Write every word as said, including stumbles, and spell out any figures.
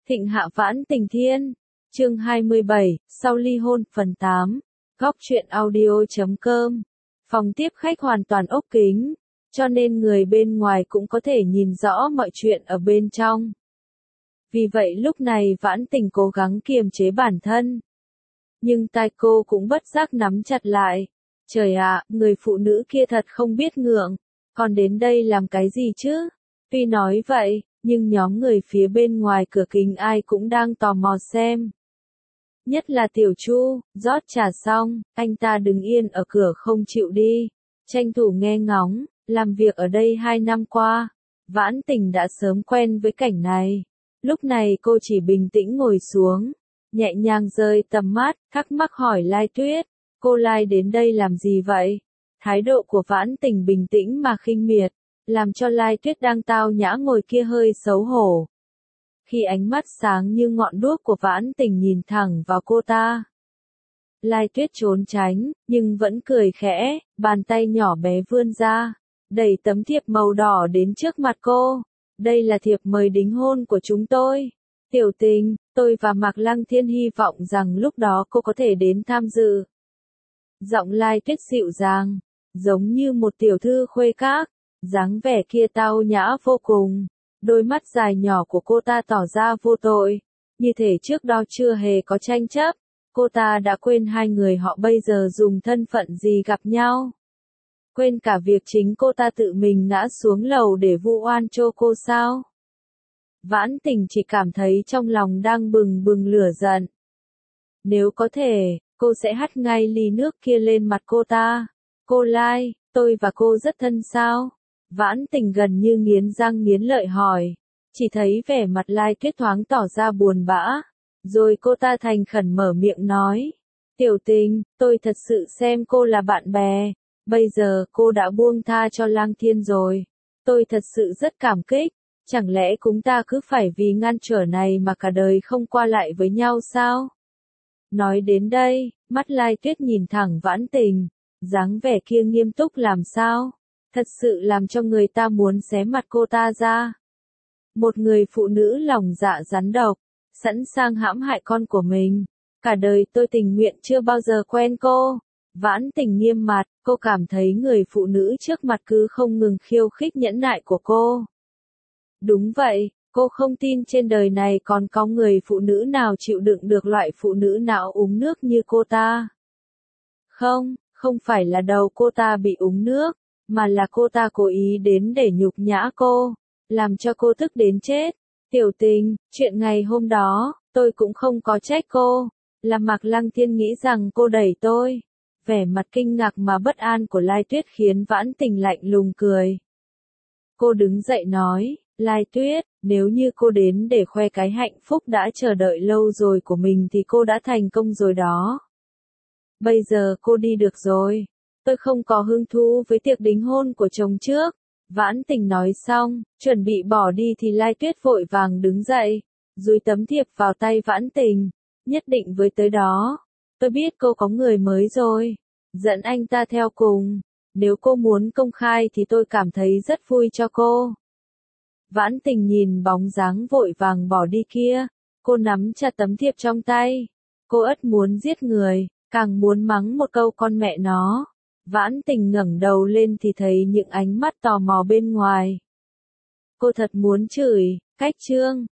Thịnh Hạ Vãn Tình Thiên, chương hai mươi bảy, sau ly hôn, phần tám, góc truyện audio chấm com. Phòng tiếp khách hoàn toàn ốp kính, cho nên người bên ngoài cũng có thể nhìn rõ mọi chuyện ở bên trong. Vì vậy lúc này Vãn Tình cố gắng kiềm chế bản thân. Nhưng tai cô cũng bất giác nắm chặt lại. Trời ạ, người phụ nữ kia thật không biết ngượng, còn đến đây làm cái gì chứ? Tuy nói vậy, nhưng nhóm người phía bên ngoài cửa kính ai cũng đang tò mò xem. Nhất là Tiểu Chu, rót trà xong, anh ta đứng yên ở cửa không chịu đi, tranh thủ nghe ngóng, làm việc ở đây hai năm qua. Vãn Tình đã sớm quen với cảnh này. Lúc này cô chỉ bình tĩnh ngồi xuống, nhẹ nhàng rơi tầm mắt, thắc mắc hỏi Lai Tuyết, cô Lai đến đây làm gì vậy? Thái độ của Vãn Tình bình tĩnh mà khinh miệt, làm cho Lai Tuyết đang tao nhã ngồi kia hơi xấu hổ. Khi ánh mắt sáng như ngọn đuốc của Vãn Tình nhìn thẳng vào cô ta, Lai Tuyết trốn tránh, nhưng vẫn cười khẽ, bàn tay nhỏ bé vươn ra, đẩy tấm thiệp màu đỏ đến trước mặt cô. Đây là thiệp mời đính hôn của chúng tôi. Tiểu Tình, tôi và Mạc Lăng Thiên hy vọng rằng lúc đó cô có thể đến tham dự. Giọng Lai Tuyết dịu dàng, giống như một tiểu thư khuê các, dáng vẻ kia tao nhã vô cùng. Đôi mắt dài nhỏ của cô ta tỏ ra vô tội, như thể trước đó chưa hề có tranh chấp. Cô ta đã quên hai người họ bây giờ dùng thân phận gì gặp nhau. Quên cả việc chính cô ta tự mình ngã xuống lầu để vu oan cho cô sao? Vãn Tình chỉ cảm thấy trong lòng đang bừng bừng lửa giận. Nếu có thể, cô sẽ hắt ngay ly nước kia lên mặt cô ta. Cô Lai, tôi và cô rất thân sao? Vãn Tình gần như nghiến răng nghiến lợi hỏi. Chỉ thấy vẻ mặt Lai Tuyết thoáng tỏ ra buồn bã. Rồi cô ta thành khẩn mở miệng nói. Tiểu Tình, tôi thật sự xem cô là bạn bè. Bây giờ cô đã buông tha cho Lăng Thiên rồi. Tôi thật sự rất cảm kích. Chẳng lẽ chúng ta cứ phải vì ngăn trở này mà cả đời không qua lại với nhau sao? Nói đến đây, mắt Lai Tuyết nhìn thẳng Vãn Tình, dáng vẻ kia nghiêm túc làm sao? Thật sự làm cho người ta muốn xé mặt cô ta ra. Một người phụ nữ lòng dạ rắn độc, sẵn sàng hãm hại con của mình. Cả đời tôi tình nguyện chưa bao giờ quen cô. Vãn Tình nghiêm mặt, cô cảm thấy người phụ nữ trước mặt cứ không ngừng khiêu khích nhẫn nại của cô. Đúng vậy, cô không tin trên đời này còn có người phụ nữ nào chịu đựng được loại phụ nữ não uống nước như cô ta. Không, không phải là đầu cô ta bị uống nước, mà là cô ta cố ý đến để nhục nhã cô, làm cho cô tức đến chết. Tiểu Tình, chuyện ngày hôm đó, tôi cũng không có trách cô, là Mạc Lăng Thiên nghĩ rằng cô đẩy tôi. Vẻ mặt kinh ngạc mà bất an của Lai Tuyết khiến Vãn Tình lạnh lùng cười. Cô đứng dậy nói, Lai Tuyết, nếu như cô đến để khoe cái hạnh phúc đã chờ đợi lâu rồi của mình thì cô đã thành công rồi đó. Bây giờ cô đi được rồi. Tôi không có hứng thú với tiệc đính hôn của chồng trước. Vãn Tình nói xong, chuẩn bị bỏ đi thì Lai Tuyết vội vàng đứng dậy, dúi tấm thiệp vào tay Vãn Tình. Nhất định với tới đó. Tôi biết cô có người mới rồi. Dẫn anh ta theo cùng. Nếu cô muốn công khai thì tôi cảm thấy rất vui cho cô. Vãn Tình nhìn bóng dáng vội vàng bỏ đi kia. Cô nắm chặt tấm thiệp trong tay. Cô ất muốn giết người, càng muốn mắng một câu con mẹ nó. Vãn Tình ngẩng đầu lên thì thấy những ánh mắt tò mò bên ngoài. Cô thật muốn chửi, cách trương,